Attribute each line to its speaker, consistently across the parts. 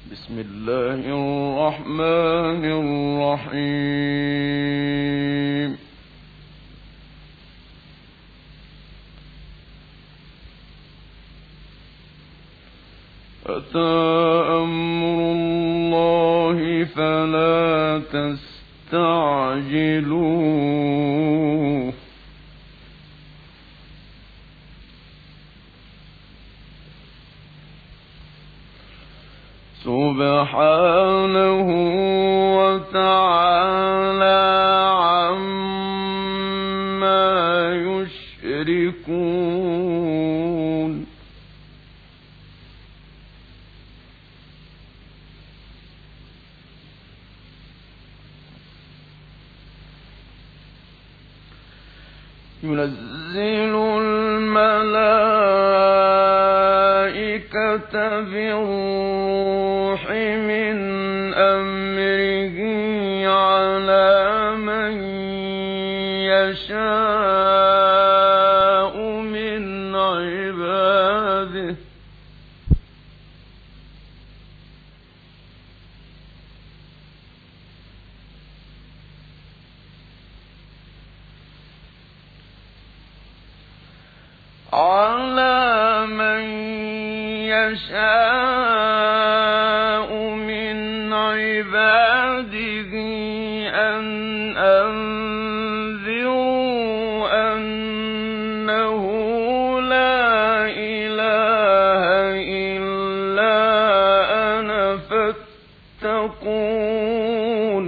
Speaker 1: بسم الله الرحمن الرحيم. أتى أمر الله فلا تستعجلوه سبحانه وتعالى عما يشركون. ينزل الملائكة بالروح من أمره على من يشاء من عباده أن أنذروا أنه لا إله إلا أنا فاتقون.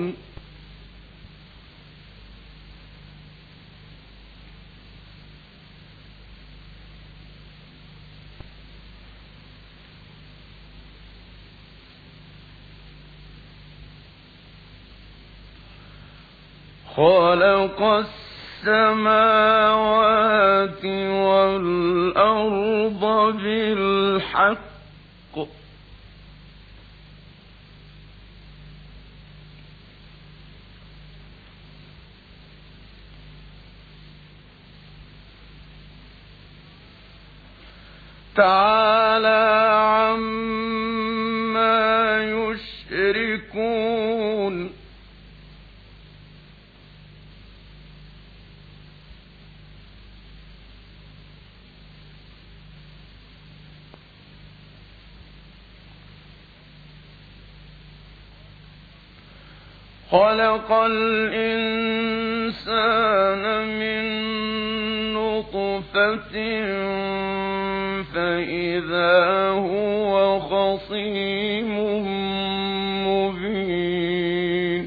Speaker 1: خلق السماوات والأرض بالحق تعالى عما يشركون. خلق الإنسان من نطفة فإذا هو خصيم مبين.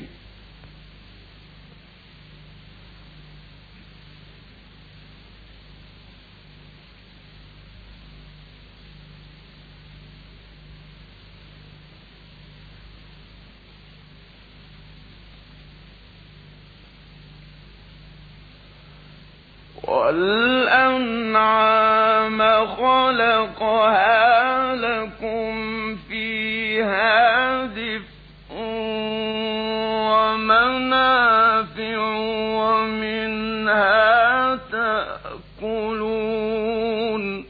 Speaker 1: والأنعام خلقها لكم فيها دفء ومنافع ومنها تأكلون.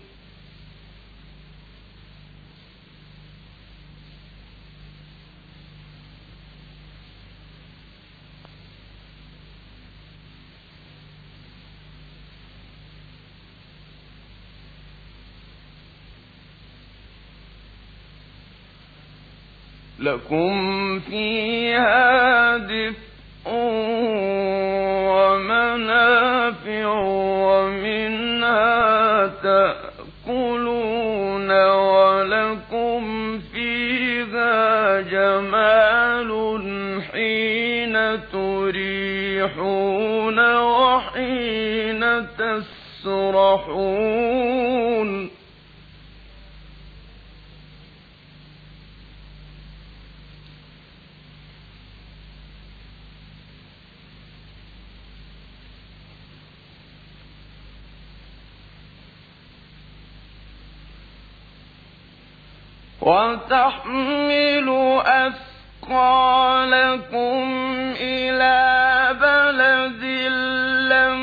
Speaker 1: لكم فيها دفء ومنافع ومنها تأكلون ولكم فيها جمال حين تريحون وحين تسرحون. وتحمل أثقالكم إلى بلد لم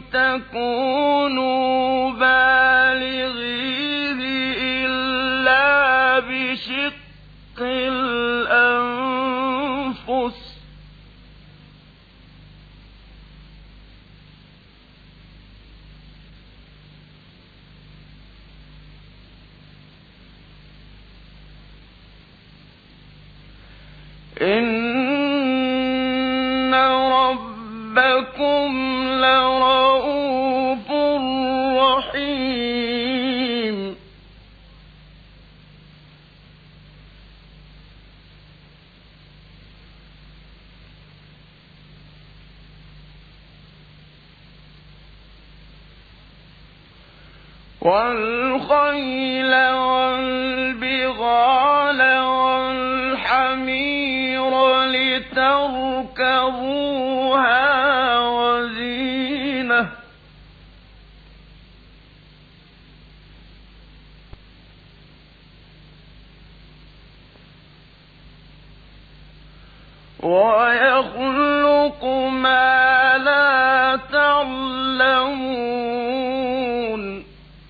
Speaker 1: تكونوا بالغيه إلا بشق الأنفس إن ربكم لرءوف رحيم والخيل والبغال والحمير لتركبوها وزينة ويخلق ما لا تعلمون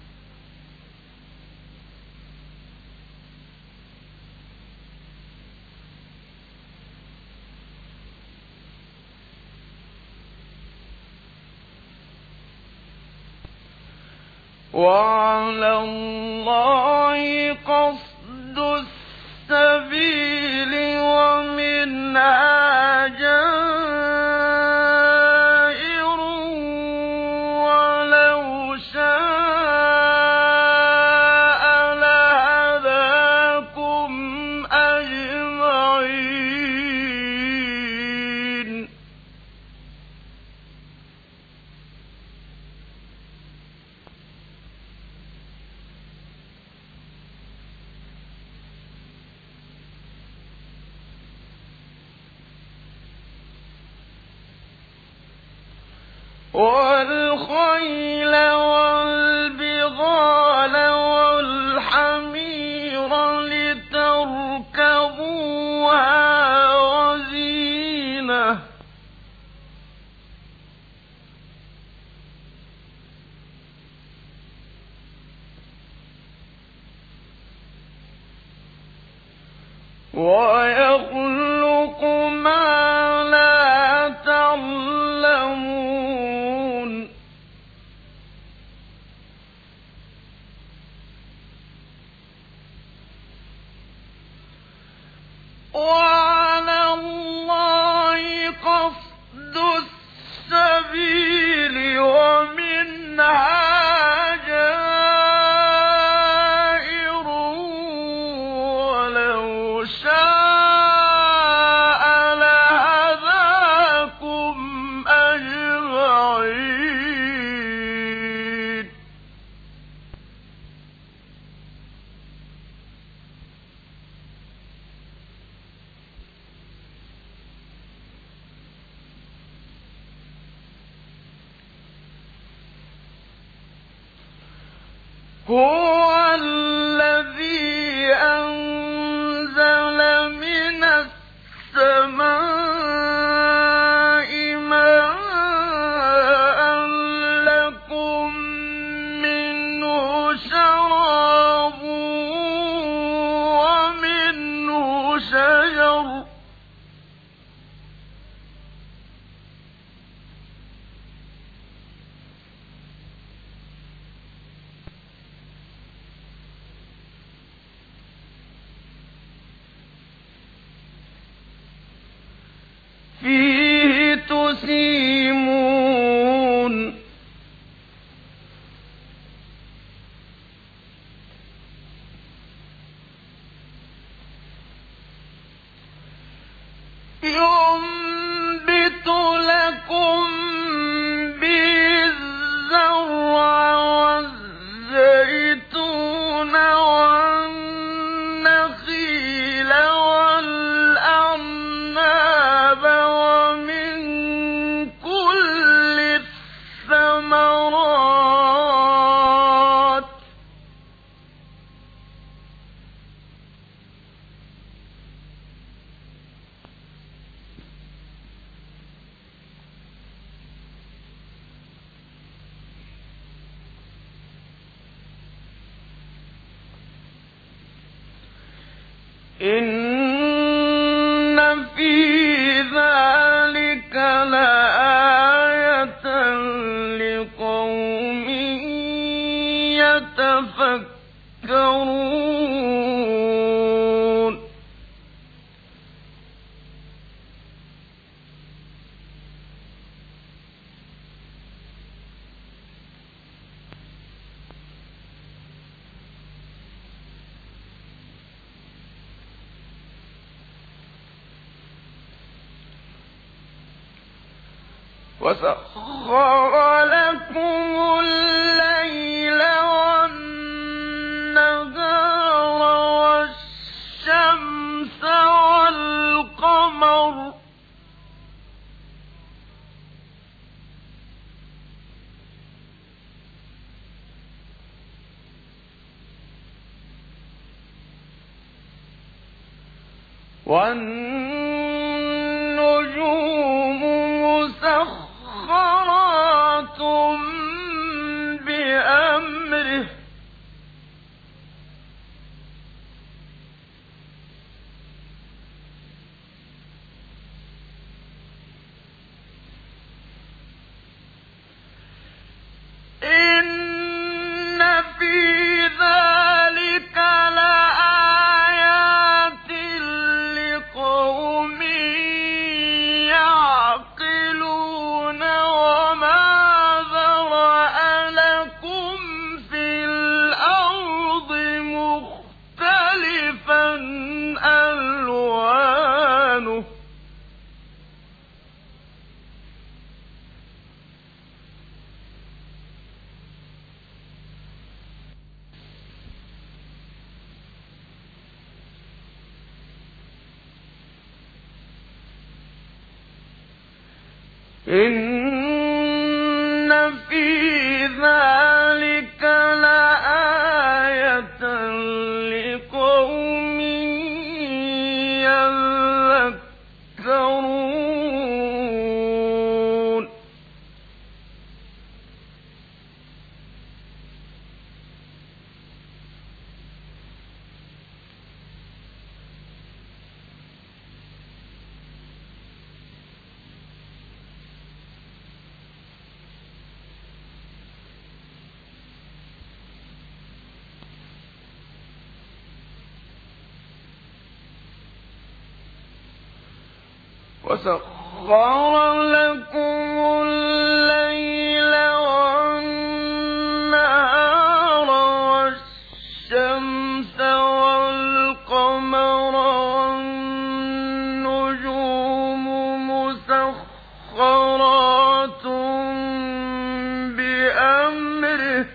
Speaker 1: وعلى الله قصد السبيل ومنها جائر ولو شاء لهداكم أجمعين والخيل والبغال والحمير لتركبوها وزينة ويخلق ما لا تعلمون وعلى الله قصد السبيل ومنها جائر ولو شاء لهداكم أجمعين هو الذي أنزل من السماء ماء لكم منه شراب ومنه شجر فيه تسيمون ينبت لكم به الزرع والزيتون والنخيل والأعناب ومن كل الثمرات إن في ذلك لآية لقوم يتفكرون وسخر لكم الليل والنهار والشمس والقمر والنجوم مسخرات بأمره إن في ذلك لآيات لقوم يعقلون وما ذرأ لكم في الأرض مختلفا ألوانه إن في ذلك لآية لقوم يذكرون وسخر لكم الليل والنهار والشمس والقمر والنجوم مسخرات بأمره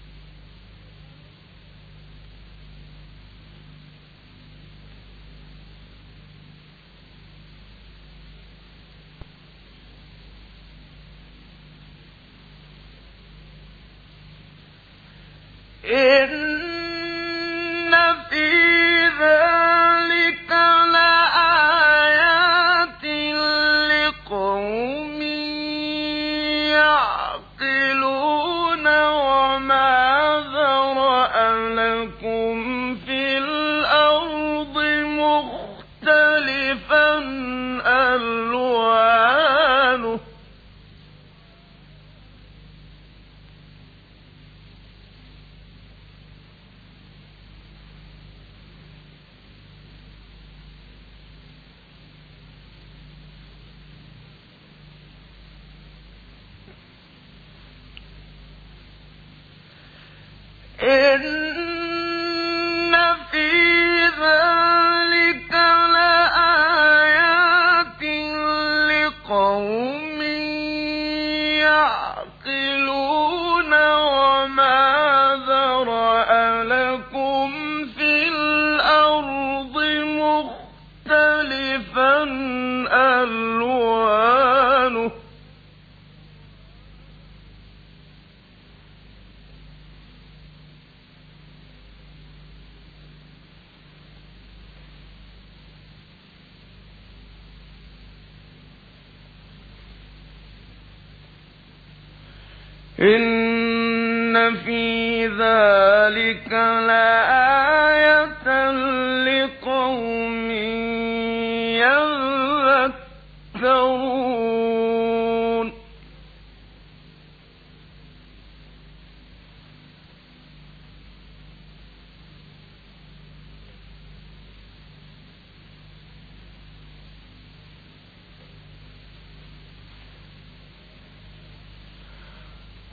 Speaker 1: إن في ذلك لآيات لقوم يعقلون وما ذرأ لكم في الأرض مختلفا ألوانه إن في ذلك لآيات لقوم يعقلون وما ذرأ لكم في الأرض مختلفا ألوانه إن في ذلك لآية لقوم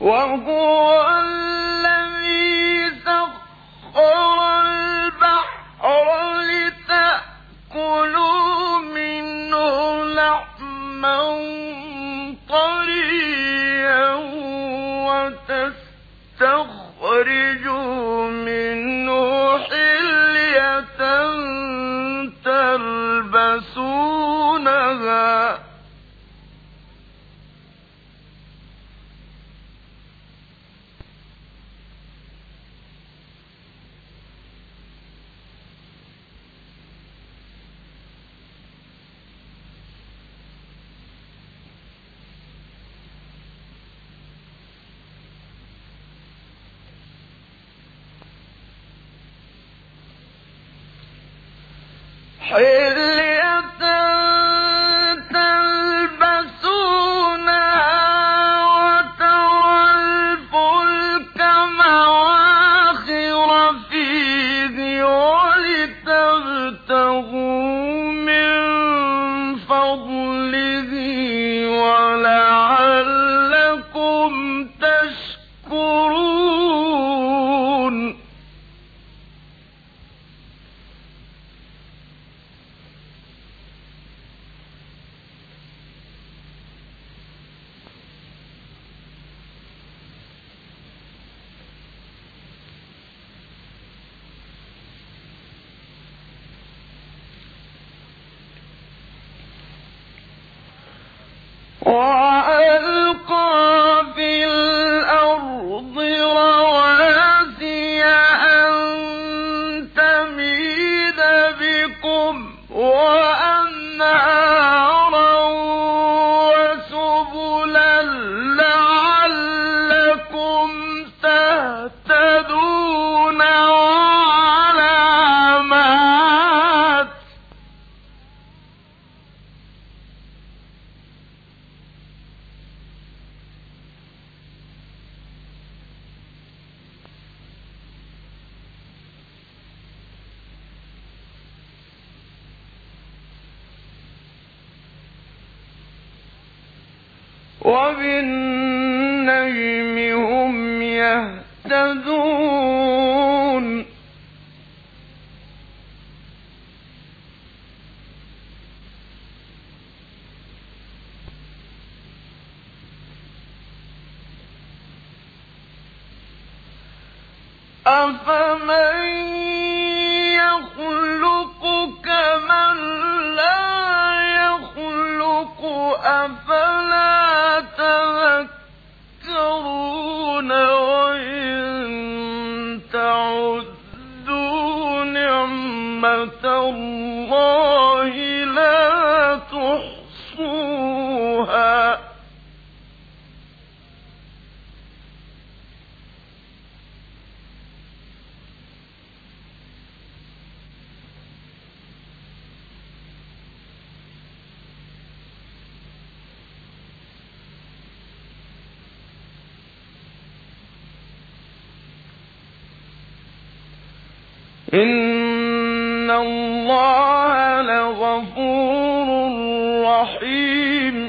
Speaker 1: وهو الذي سخر البحر لتأكلوا منه لحما طريا وتستخرجوا منه حلية تلبسونها حلية تلبسونها وترى الفلك مواخر فيه ولتبتغوا من فضله ولعلكم تشكرون وألقى في الأرض رواسي أن تميد بكم وأنهارا وسبلا لعلكم تهتدون وعلامات وبالنجم هم يهتدون أفمن يخلق كمن لا يخلق أفلا تذكرون وإن تعدوا نعمة الله لا تحصوها إن الله لغفور رحيم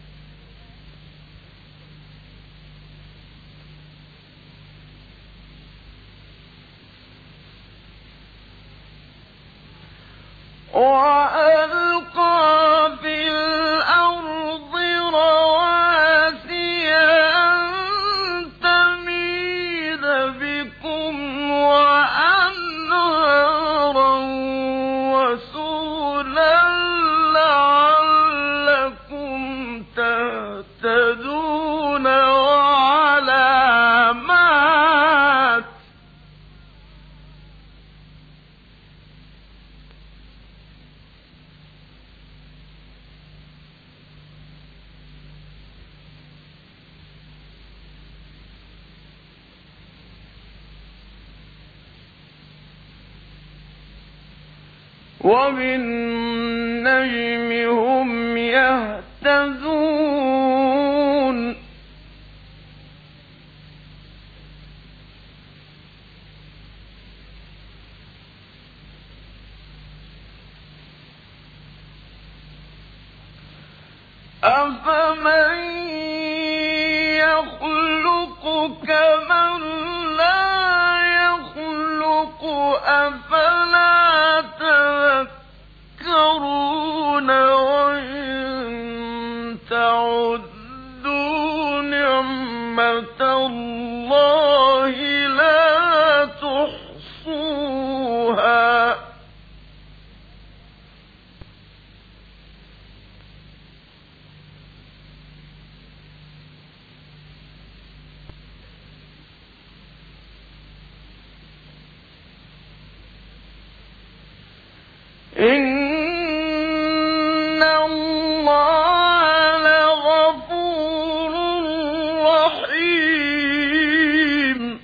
Speaker 1: وألقى في الأرض رواسي أن تميد بكم وأنهارا وسبلا لعلكم تهتدون وعلامات وبالنجم هم يهتدون أفمن يخلق إن الله لغفور رحيم.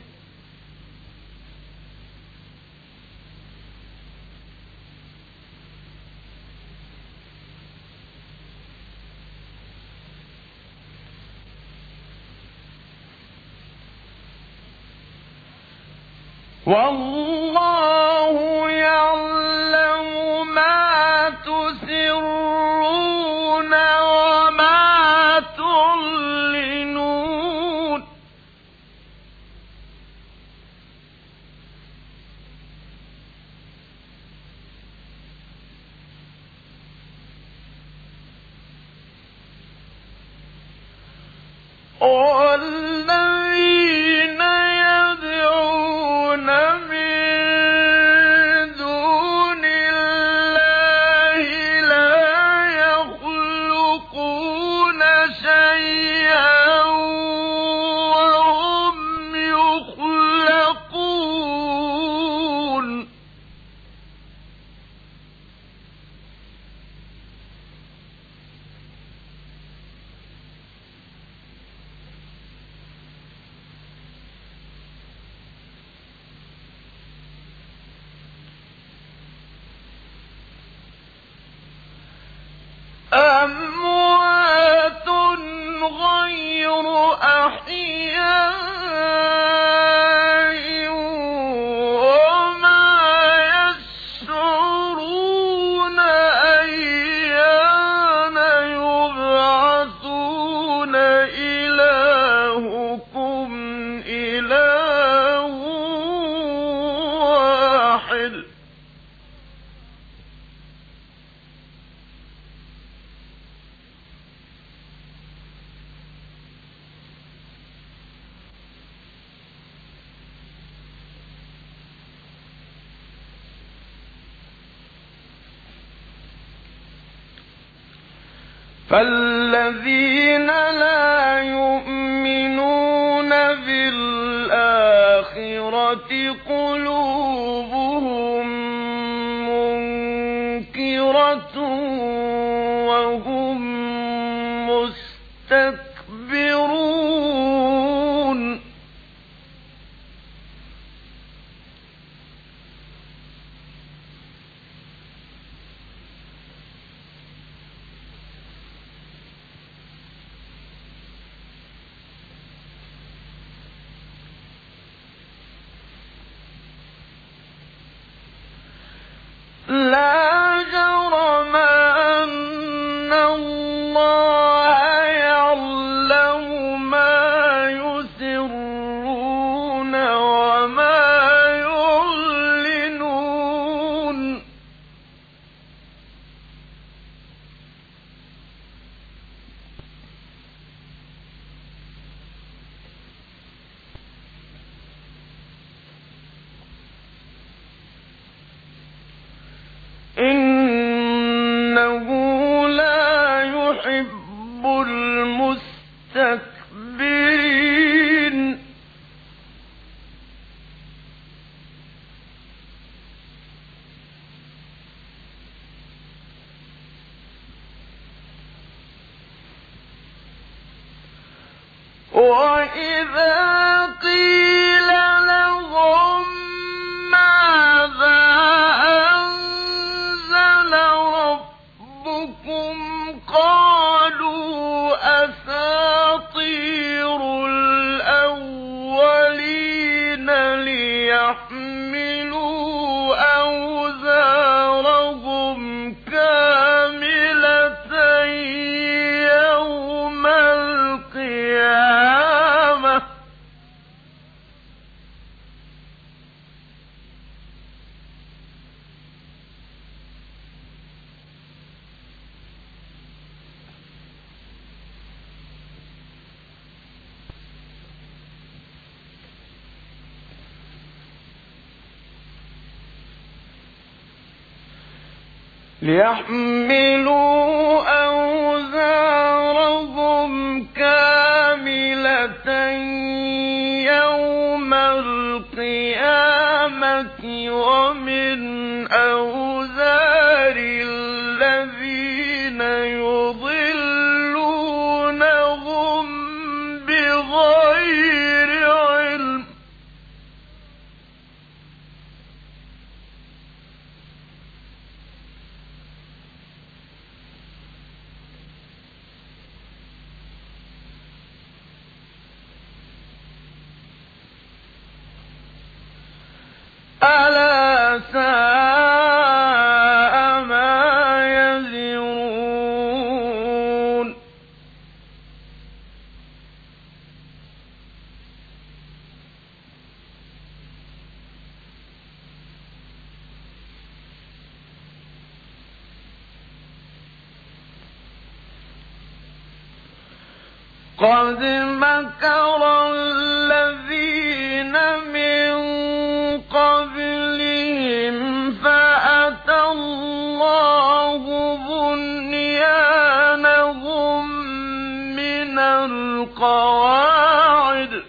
Speaker 1: والله يعلم ما تسرون وما تعلنون. والذين يدعون من دون الله لا يخلقون شيئا وهم يخلقون. أموات غير أحياء وما يشعرون أيان يبعثون. إلهكم إله واحد. فالذين لا يؤمنون بالآخرة قلوبهم منكرة وهم مستكبرون. لا جرم أن الله يعلم ما يسرون وما يعلنون. إنه لا يحب المستكبرين. وإذا قيل لهم ماذا أنزل ربكم قالوا أساطير الأولين ليحملوا أوزارهم كاملة يوم القيامة. ليحملوا أوزارهم كاملة يوم القيامة ومن أوزار قد مكر الذين من قبلهم فأتى الله بنيانهم من القواعد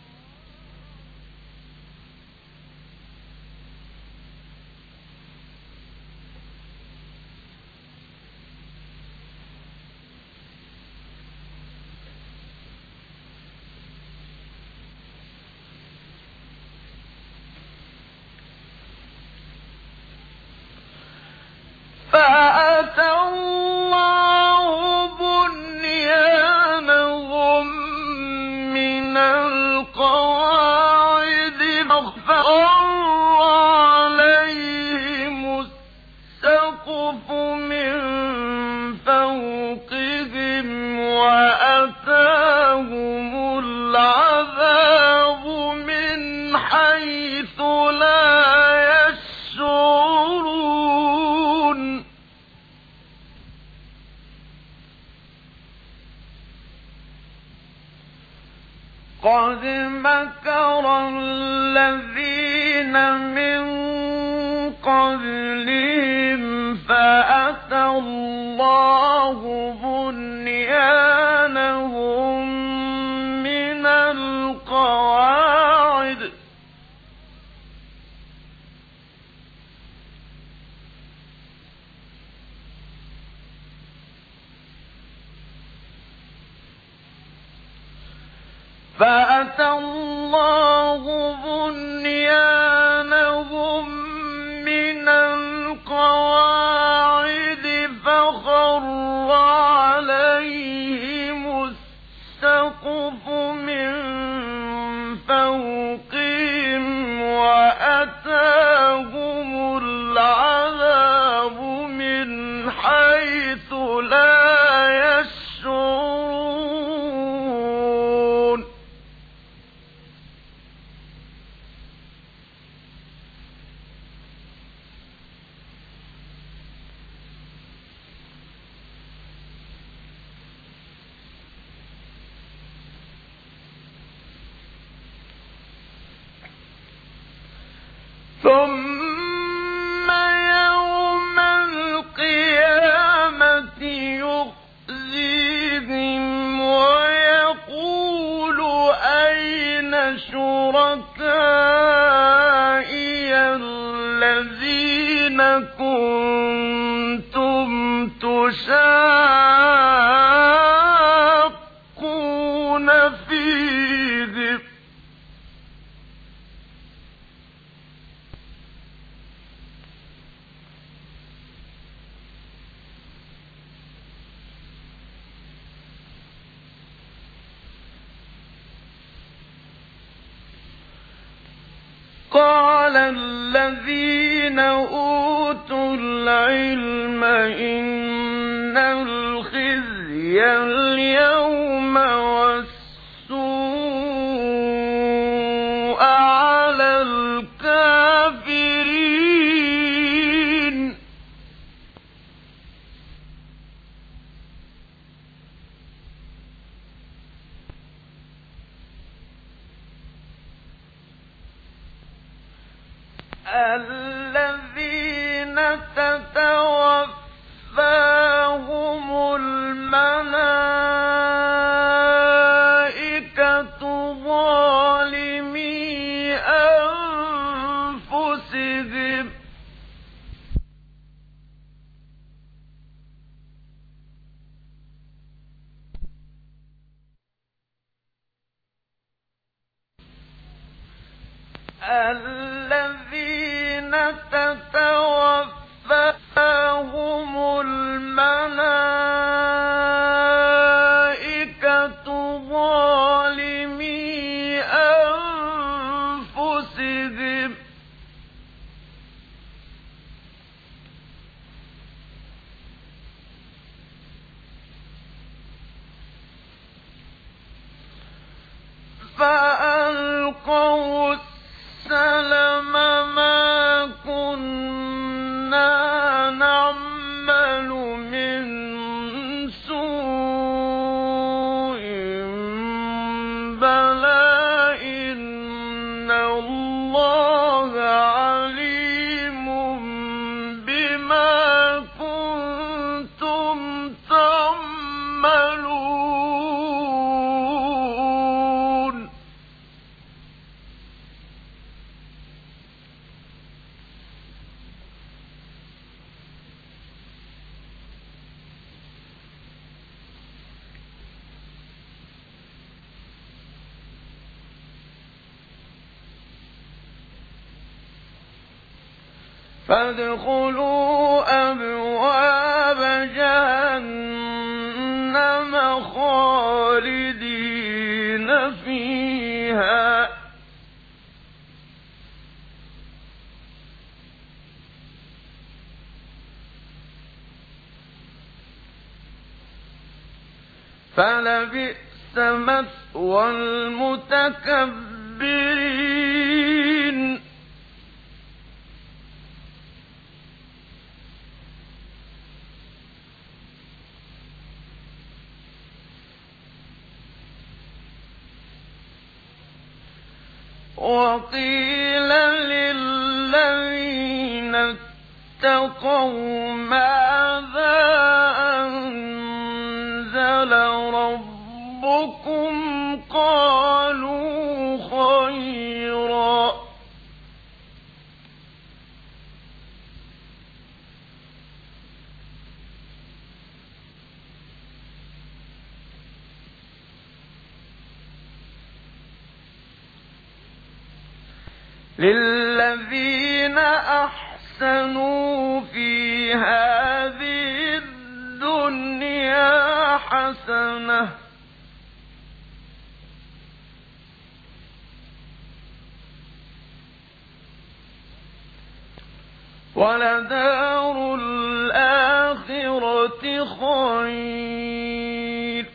Speaker 1: فخر عليهم السقف من فوقهم وأتاهم العذاب من حيث لا يشعرون قد مكر الذين من قبلهم فأتى الله بنيانهم من القواعد فخر عليهم السقف من فوقهم وأتاهم العذاب من حيث لا يشعرون ثم يوم القيامة يخزيهم ويقول أين شركائي الذين كنتم تشاقون فيهم قال الذين أوتوا العلم إن الخزي اليوم والسوء على الكافرين الذين تتوفاهم الملائكة ظالمي أنفسهم الذين تتوفاهم الملائكة ظالمي أنفسهم فألقوا السلم ما كنا نعمل من سوء فادخلوا أبواب جهنم خالدين فيها فلبئس مثوى المتكبرين وقيل للذين اتقوا ماذا أنزل ربكم قالوا خيرا للذين أحسنوا في هذه الدنيا حسنة ولدار الآخرة خير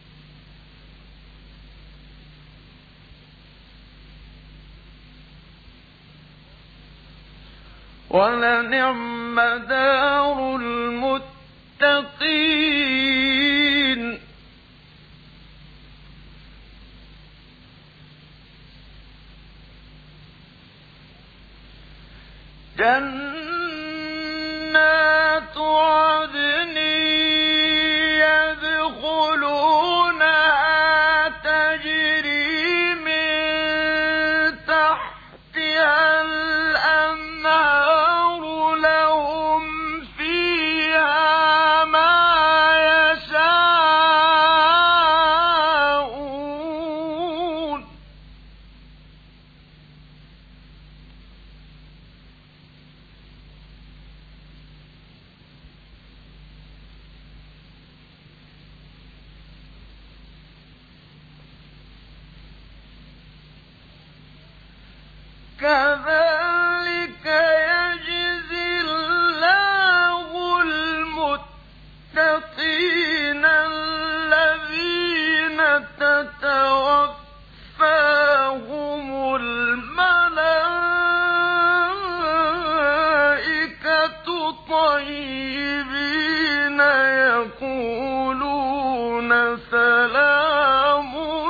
Speaker 1: ولنعم دار المتقين جنات عدن يدخلونها تجري من تحتها الأنهار لهم فيها ما يشاءون كذلك يجزي الله المتقين الذين تتوفاهم الملائكة طيبين يقولون سلام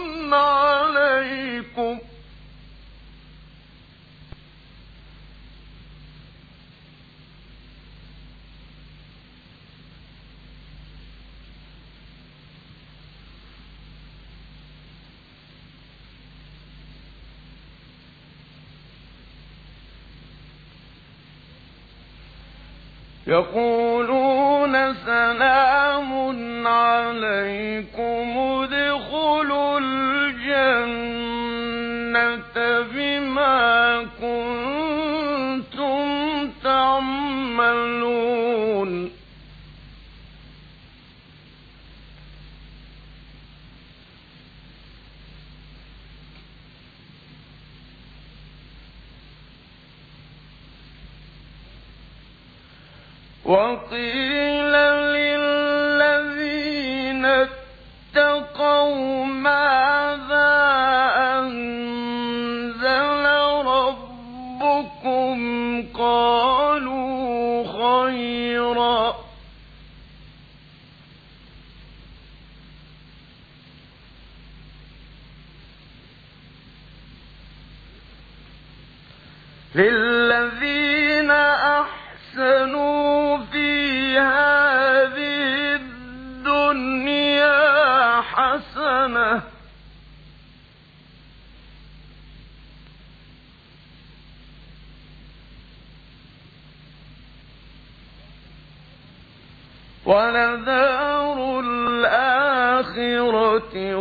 Speaker 1: عليكم يقولون سلام عليكم ادخلوا الجنة بما كنتم تعملون وقيل للذين اتقوا ماذا أنزل ربكم قالوا خيرا للذين أحسنوا في هذه الدنيا حسنة ولدار الآخرة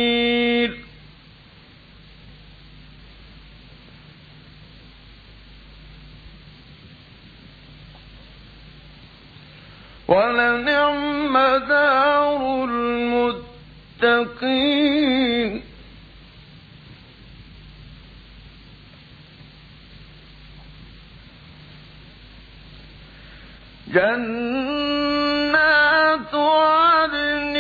Speaker 1: خير ولنعم دار المتقين جنات عدن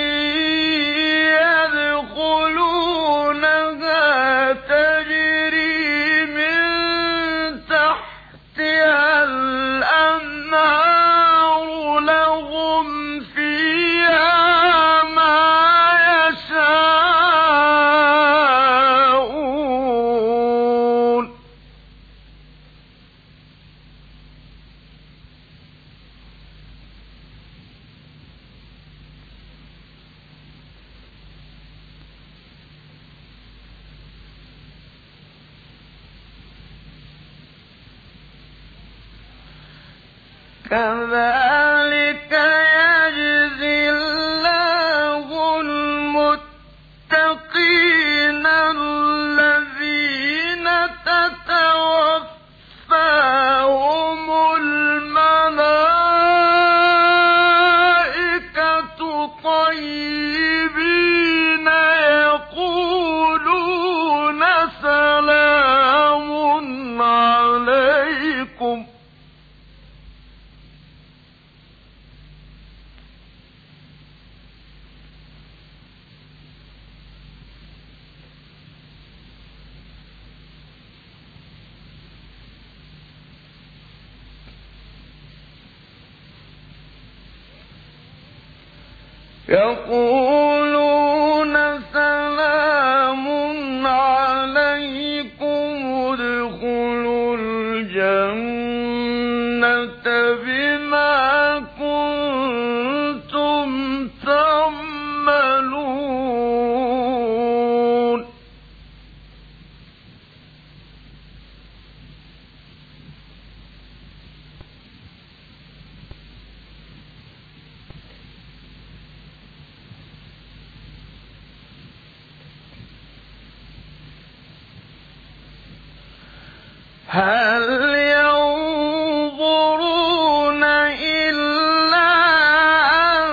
Speaker 1: يدخلونها تجري من تحتها الأنهار لهم فيها ما يشاءون كذلك يجزي الله المتقين الذين تتوفاهم الملائكة طيبين يقولون سلام عليكم يقولون سلام عليكم ادخلوا الجنة بما كنتم تعملون هل ينظرون إلا أن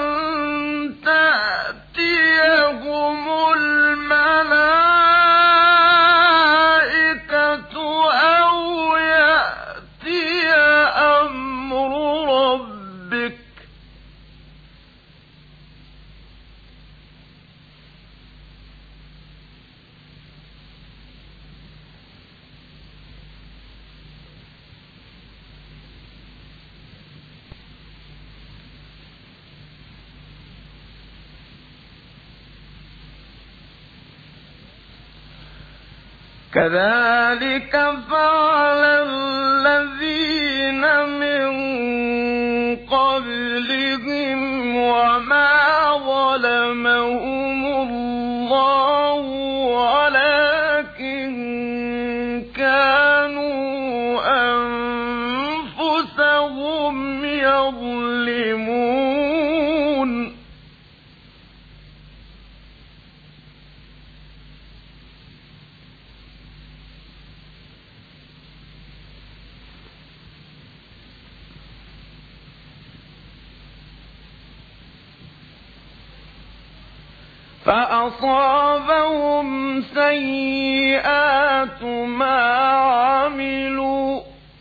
Speaker 1: تأتيهم الملائكة أو يأتي أمر ربك كذلك فعل الذين من قبلهم وما ظلمهم الله ولكن كانوا أنفسهم يظلمون فأصابهم سيئات ما عملوا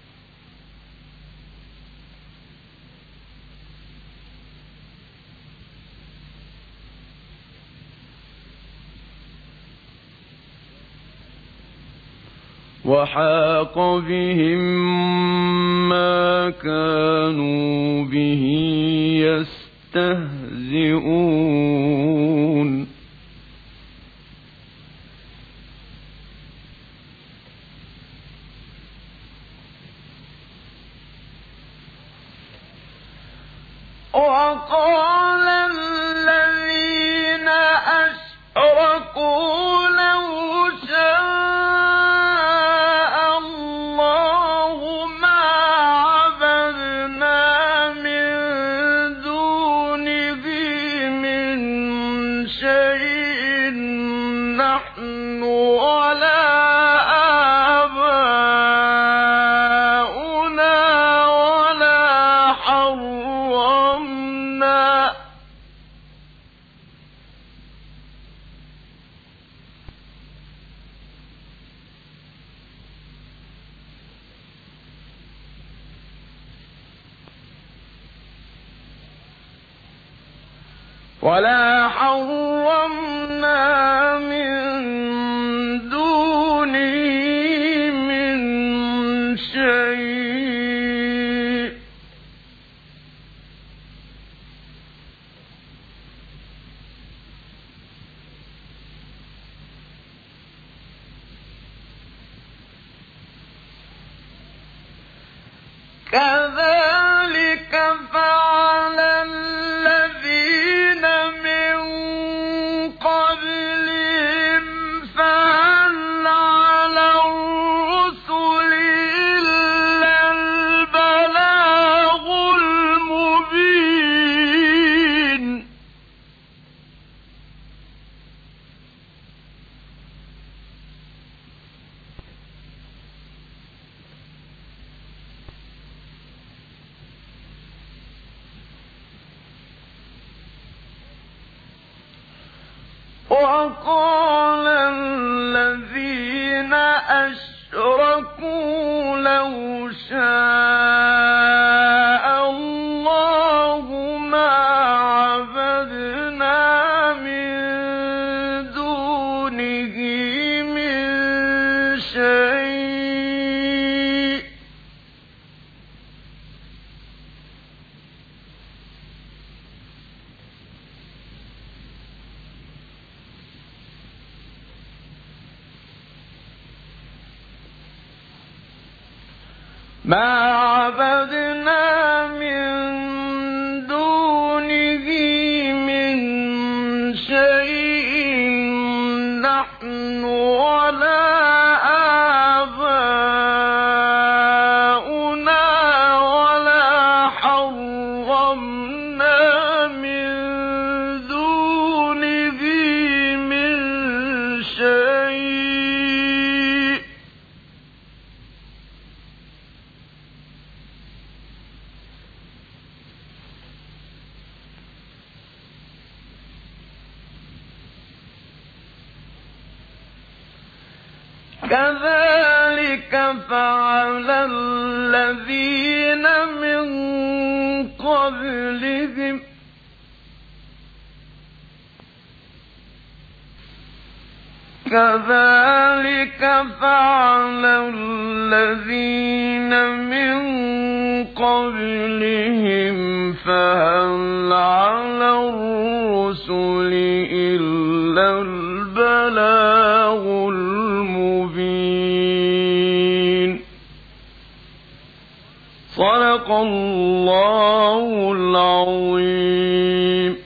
Speaker 1: وحاق بهم ما كانوا به يستهزئون وقال الذين أشركوا لو شاء الله ما عبدنا من دونه من شيء نحن ولا آباؤنا ولا حرمنا ولا حرمنا من دونه من شيء كذلك فعل الذين من قبلهم فهل على الرسل إلا البلاغ المبين وقال الذين أشركوا لو شاء الله ما عبدنا من دونه من شيء ما عبدنا من دونه من شيء نحن ولا آباؤنا ولا حرمنا من دونه من شيء كذلك فعل الذين من قبلهم كذلك فعل الذين من قبلهم فهل على الرسل إلا البلاغ المبين صدق الله العظيم